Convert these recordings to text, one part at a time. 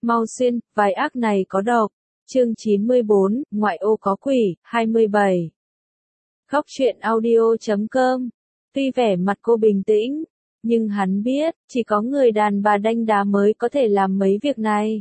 Mau xuyên, vài ác này có độc. Chương 94, ngoại ô có quỷ, 27. Góc truyện audio.com. Tuy vẻ mặt cô bình tĩnh, nhưng hắn biết, chỉ có người đàn bà đanh đá mới có thể làm mấy việc này.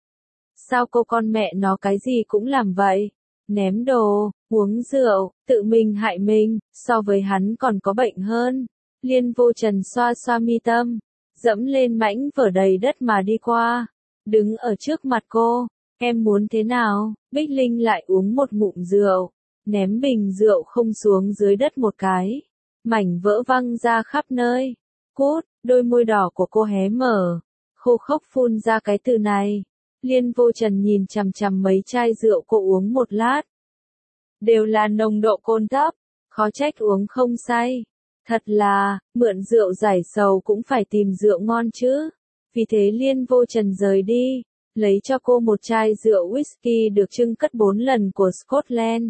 Sao cô con mẹ nó cái gì cũng làm vậy? Ném đồ, uống rượu, tự mình hại mình, so với hắn còn có bệnh hơn. Liên Vô Trần xoa xoa mi tâm, dẫm lên mảnh vở đầy đất mà đi qua, đứng ở trước mặt cô. Em muốn thế nào? Bích Linh lại uống một ngụm rượu, ném bình rượu không xuống dưới đất một cái. Mảnh vỡ văng ra khắp nơi. Cút, đôi môi đỏ của cô hé mở, khô khốc phun ra cái từ này. Liên Vô Trần nhìn chằm chằm mấy chai rượu cô uống một lát. Đều là nồng độ cồn thấp, khó trách uống không say. Thật là, mượn rượu giải sầu cũng phải tìm rượu ngon chứ. Vì thế Liên Vô Trần rời đi, lấy cho cô một chai rượu whisky được trưng cất 4 lần của Scotland.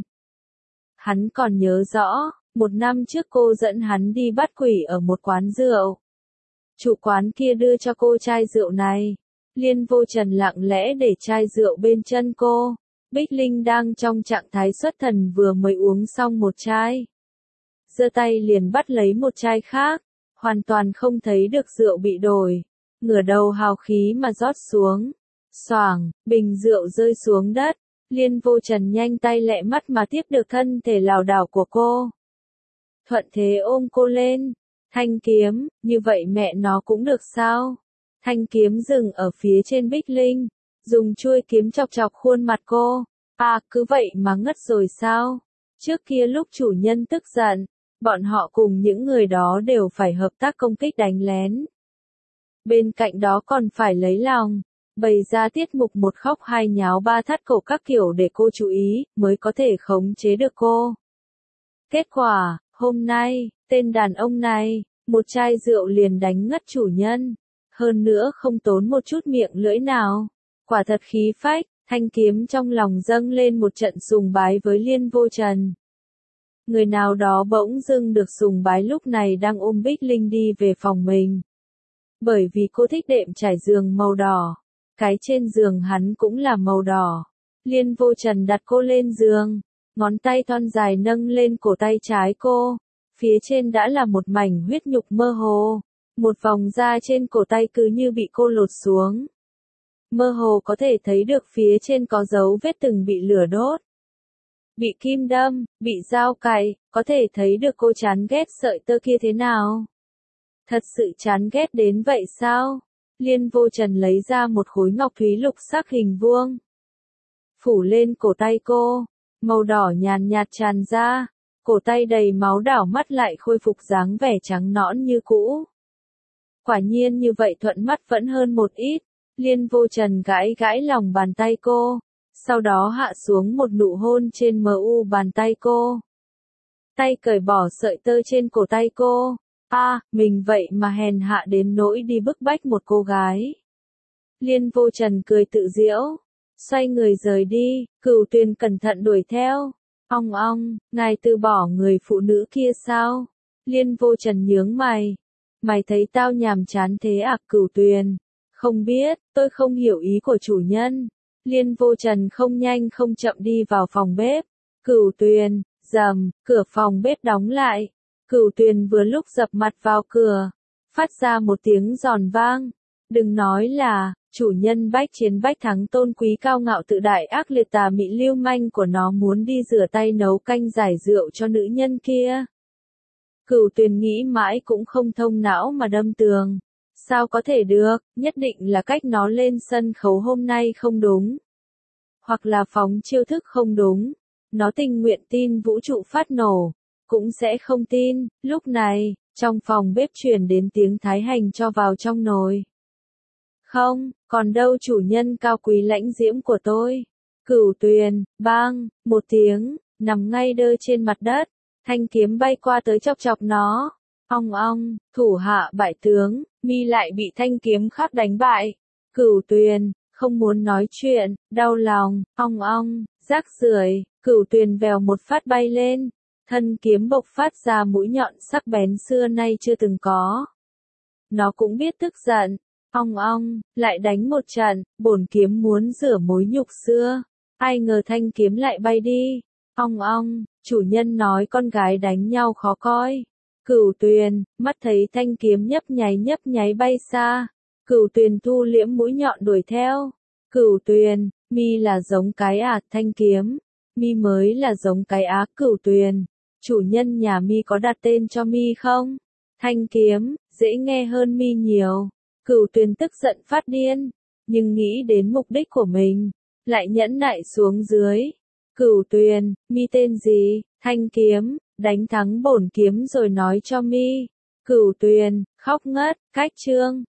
Hắn còn nhớ rõ, một năm trước cô dẫn hắn đi bắt quỷ ở một quán rượu. Chủ quán kia đưa cho cô chai rượu này. Liên Vô Trần lặng lẽ để chai rượu bên chân cô. Bích Linh đang trong trạng thái xuất thần vừa mới uống xong một chai. Giơ tay liền bắt lấy một chai khác, hoàn toàn không thấy được rượu bị đổi. Ngửa đầu hào khí mà rót xuống. Xoảng, bình rượu rơi xuống đất. Liên Vô Trần nhanh tay lẹ mắt mà tiếp được thân thể lảo đảo của cô. Thuận thế ôm cô lên. Thanh kiếm, như vậy mẹ nó cũng được sao? Thanh kiếm dừng ở phía trên Bích Linh, dùng chuôi kiếm chọc chọc khuôn mặt cô. À, cứ vậy mà ngất rồi sao? Trước kia lúc chủ nhân tức giận, bọn họ cùng những người đó đều phải hợp tác công kích đánh lén. Bên cạnh đó còn phải lấy lòng, bày ra tiết mục một khóc hai nháo ba thắt cổ các kiểu để cô chú ý, mới có thể khống chế được cô. Kết quả, hôm nay, tên đàn ông này, một chai rượu liền đánh ngất chủ nhân. Hơn nữa không tốn một chút miệng lưỡi nào. Quả thật khí phách, thanh kiếm trong lòng dâng lên một trận sùng bái với Liên Vô Trần. Người nào đó bỗng dưng được sùng bái lúc này đang ôm Bích Linh đi về phòng mình. Bởi vì cô thích đệm trải giường màu đỏ. Cái trên giường hắn cũng là màu đỏ. Liên Vô Trần đặt cô lên giường. Ngón tay thon dài nâng lên cổ tay trái cô. Phía trên đã là một mảnh huyết nhục mơ hồ. Một vòng da trên cổ tay cứ như bị cô lột xuống. Mơ hồ có thể thấy được phía trên có dấu vết từng bị lửa đốt. Bị kim đâm, bị dao cày, có thể thấy được cô chán ghét sợi tơ kia thế nào. Thật sự chán ghét đến vậy sao? Liên Vô Trần lấy ra một khối ngọc thúy lục sắc hình vuông. Phủ lên cổ tay cô, màu đỏ nhàn nhạt tràn ra, cổ tay đầy máu đảo mắt lại khôi phục dáng vẻ trắng nõn như cũ. Quả nhiên như vậy thuận mắt vẫn hơn một ít. Liên Vô Trần gãi gãi lòng bàn tay cô, sau đó hạ xuống một nụ hôn trên mu bàn tay cô. Tay cởi bỏ sợi tơ trên cổ tay cô. À, mình vậy mà hèn hạ đến nỗi đi bức bách một cô gái. Liên Vô Trần cười tự giễu, xoay người rời đi, Cửu Tuyền cẩn thận đuổi theo. Ong ong, ngài từ bỏ người phụ nữ kia sao? Liên Vô Trần nhướng mày. Mày thấy tao nhàm chán thế à? Cửu Tuyền, không biết, tôi không hiểu ý của chủ nhân. Liên Vô Trần không nhanh không chậm đi vào phòng bếp. Cửu Tuyền, rầm, cửa phòng bếp đóng lại. Cửu Tuyền vừa lúc dập mặt vào cửa, phát ra một tiếng giòn vang. Đừng nói là, chủ nhân bách chiến bách thắng tôn quý cao ngạo tự đại ác liệt tà mị lưu manh của nó muốn đi rửa tay nấu canh giải rượu cho nữ nhân kia. Cửu Tuyền nghĩ mãi cũng không thông não mà đâm tường. Sao có thể được, nhất định là cách nó lên sân khấu hôm nay không đúng. Hoặc là phóng chiêu thức không đúng. Nó tình nguyện tin vũ trụ phát nổ, cũng sẽ không tin. Lúc này, trong phòng bếp truyền đến tiếng thái hành cho vào trong nồi. Không, còn đâu chủ nhân cao quý lãnh diễm của tôi. Cửu Tuyền, bang, một tiếng, nằm ngay đơ trên mặt đất. Thanh kiếm bay qua tới chọc chọc nó. Ong ong, thủ hạ bại tướng, mi lại bị thanh kiếm khác đánh bại. Cửu Tuyền, không muốn nói chuyện, đau lòng, ong ong, rác rưởi. Cửu Tuyền vèo một phát bay lên. Thân kiếm bộc phát ra mũi nhọn sắc bén xưa nay chưa từng có. Nó cũng biết tức giận, Ong, lại đánh một trận, bổn kiếm muốn rửa mối nhục xưa. Ai ngờ thanh kiếm lại bay đi. Ong, chủ nhân nói con gái đánh nhau khó coi. Cửu Tuyền, mắt thấy thanh kiếm nhấp nháy bay xa. Cửu Tuyền thu liễm mũi nhọn đuổi theo. Cửu Tuyền, mi là giống cái à, thanh kiếm. Mi mới là giống cái á. Cửu Tuyền, chủ nhân nhà mi có đặt tên cho mi không? Thanh kiếm, dễ nghe hơn mi nhiều. Cửu Tuyền tức giận phát điên, nhưng nghĩ đến mục đích của mình, lại nhẫn nại xuống dưới. Cửu Tuyền, mi tên gì? Thanh kiếm, đánh thắng bổn kiếm rồi nói cho mi. Cửu Tuyền, khóc ngất, cách chương.